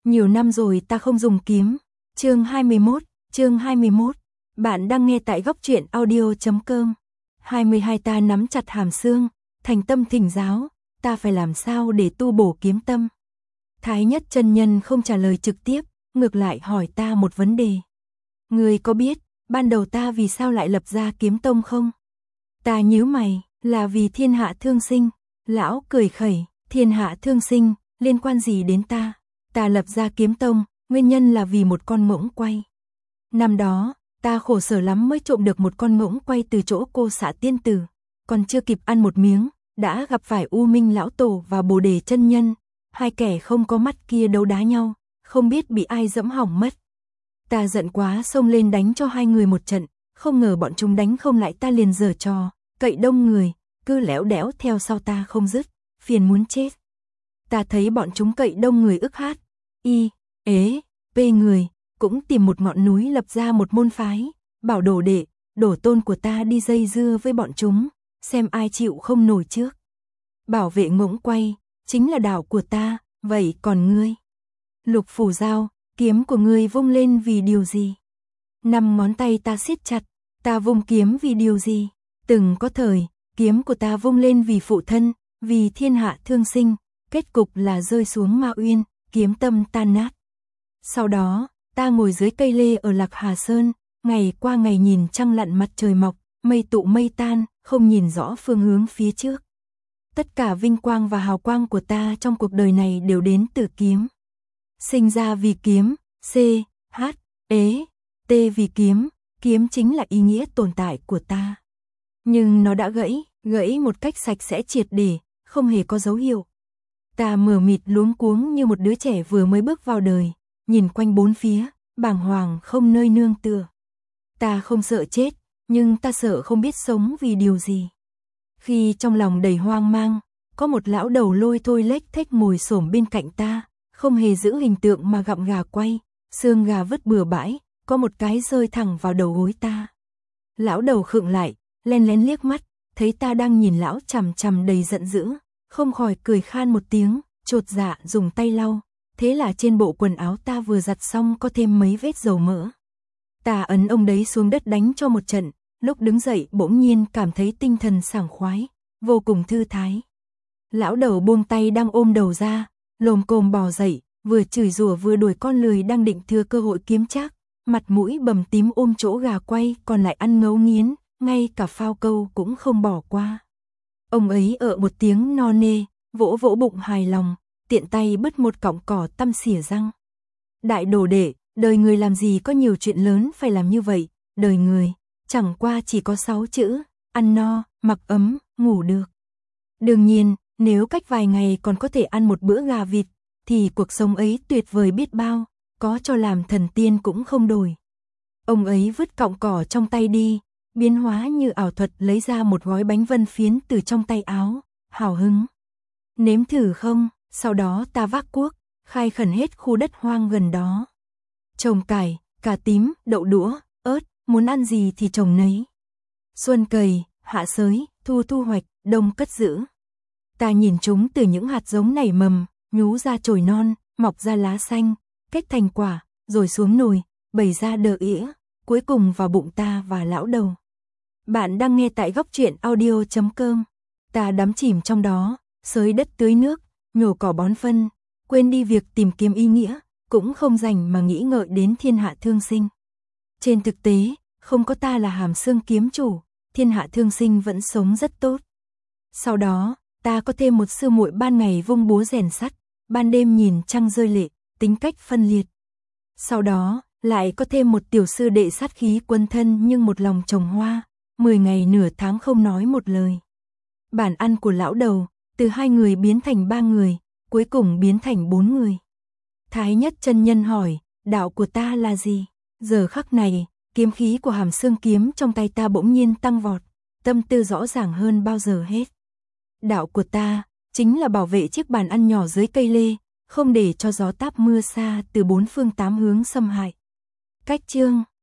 Nhiều năm rồi ta không dùng kiếm. Chương 21. Bạn đang nghe tại góc truyện audio.com. 22 Ta nắm chặt hàm xương, thành tâm thỉnh giáo, ta phải làm sao để tu bổ kiếm tâm? Thái Nhất chân nhân không trả lời trực tiếp, ngược lại hỏi ta một vấn đề. Ngươi có biết, ban đầu ta vì sao lại lập ra kiếm tông không? Ta nhíu mày, là vì thiên hạ thương sinh. Lão cười khẩy, thiên hạ thương sinh, liên quan gì đến ta? Ta lập ra kiếm tông, nguyên nhân là vì một con ngỗng quay. Năm đó, ta khổ sở lắm mới trộm được một con ngỗng quay từ chỗ cô xạ tiên tử. Còn chưa kịp ăn một miếng, đã gặp phải U Minh lão tổ và Bồ Đề chân nhân. Hai kẻ không có mắt kia đấu đá nhau, không biết bị ai dẫm hỏng mất. Ta giận quá xông lên đánh cho hai người một trận, không ngờ bọn chúng đánh không lại, ta liền giở trò, cậy đông người, cứ léo đẽo theo sau ta không dứt, phiền muốn chết. Ta thấy bọn chúng cậy đông người ức hát, y, ế, pê người, cũng tìm một ngọn núi lập ra một môn phái, bảo đồ đệ, đổ tôn của ta đi dây dưa với bọn chúng, xem ai chịu không nổi trước. Bảo vệ ngỗng quay, chính là đạo của ta, vậy còn ngươi? Lục Phủ Giao, kiếm của ngươi vung lên vì điều gì? Năm ngón tay ta siết chặt, ta vung kiếm vì điều gì? Từng có thời, kiếm của ta vung lên vì phụ thân, vì thiên hạ thương sinh, kết cục là rơi xuống Ma Uyên, kiếm tâm tan nát. Sau đó, ta ngồi dưới cây lê ở Lạc Hà Sơn, ngày qua ngày nhìn trăng lặn mặt trời mọc, mây tụ mây tan, không nhìn rõ phương hướng phía trước. Tất cả vinh quang và hào quang của ta trong cuộc đời này đều đến từ kiếm. Sinh ra vì kiếm, C, H, ế, T vì kiếm, kiếm chính là ý nghĩa tồn tại của ta. Nhưng nó đã gãy một cách sạch sẽ triệt để, không hề có dấu hiệu. Ta mờ mịt luống cuống như một đứa trẻ vừa mới bước vào đời, nhìn quanh bốn phía, bàng hoàng không nơi nương tựa. Ta không sợ chết, nhưng ta sợ không biết sống vì điều gì. Khi trong lòng đầy hoang mang, có một lão đầu lôi thôi lếch thếch ngồi xổm bên cạnh ta, không hề giữ hình tượng mà gặm gà quay, xương gà vứt bừa bãi, có một cái rơi thẳng vào đầu gối ta. Lão đầu khựng lại, len lén liếc mắt, thấy ta đang nhìn lão chằm chằm đầy giận dữ, không khỏi cười khan một tiếng, chột dạ dùng tay lau, thế là trên bộ quần áo ta vừa giặt xong có thêm mấy vết dầu mỡ. Ta ấn ông đấy xuống đất đánh cho một trận, lúc đứng dậy bỗng nhiên cảm thấy tinh thần sảng khoái, vô cùng thư thái. Lão đầu buông tay đang ôm đầu ra, lồm cồm bò dậy, vừa chửi rủa vừa đuổi con lười đang định thừa cơ hội kiếm trác, mặt mũi bầm tím ôm chỗ gà quay còn lại ăn ngấu nghiến, ngay cả phao câu cũng không bỏ qua. Ông ấy một tiếng no nê, vỗ vỗ bụng hài lòng, tiện tay bứt một cọng cỏ tăm xỉa răng. Đại đồ đệ, đời người làm gì có nhiều chuyện lớn phải làm như vậy, đời người, chẳng qua chỉ có 6 chữ, ăn no, mặc ấm, ngủ được. Đương nhiên, nếu cách vài ngày còn có thể ăn một bữa gà vịt, thì cuộc sống ấy tuyệt vời biết bao, có cho làm thần tiên cũng không đổi. Ông ấy vứt cọng cỏ trong tay đi, biến hóa như ảo thuật lấy ra một gói bánh vân phiến từ trong tay áo, hào hứng. Nếm thử không? Sau đó ta vác cuốc, khai khẩn hết khu đất hoang gần đó. Trồng cải, cà tím, đậu đũa, ớt, muốn ăn gì thì trồng nấy. Xuân cày, hạ xới, thu hoạch, đông cất giữ. Ta nhìn chúng từ những hạt giống nảy mầm, nhú ra chồi non, mọc ra lá xanh, kết thành quả, rồi xuống nồi, bày ra đờ ỉa, cuối cùng vào bụng ta và lão đầu. Bạn đang nghe tại góc truyện audio.com. Ta đắm chìm trong đó, xới đất tưới nước, nhổ cỏ bón phân, quên đi việc tìm kiếm ý nghĩa, cũng không dành mà nghĩ ngợi đến thiên hạ thương sinh. Trên thực tế, không có ta là hàm xương kiếm chủ, thiên hạ thương sinh vẫn sống rất tốt. Sau đó, ta có thêm một sư muội ban ngày vung búa rèn sắt, ban đêm nhìn trăng rơi lệ, tính cách phân liệt. Sau đó, lại có thêm một tiểu sư đệ sát khí quân thân nhưng một lòng trồng hoa, 10 ngày nửa tháng không nói một lời. Bản ăn của lão đầu, từ 2 người biến thành 3 người, cuối cùng biến thành 4 người. Thái Nhất chân nhân hỏi, đạo của ta là gì? Giờ khắc này, kiếm khí của hàm xương kiếm trong tay ta bỗng nhiên tăng vọt, tâm tư rõ ràng hơn bao giờ hết. Đạo của ta, chính là bảo vệ chiếc bàn ăn nhỏ dưới cây lê, không để cho gió táp mưa xa từ 4 phương 8 hướng xâm hại. Cách chương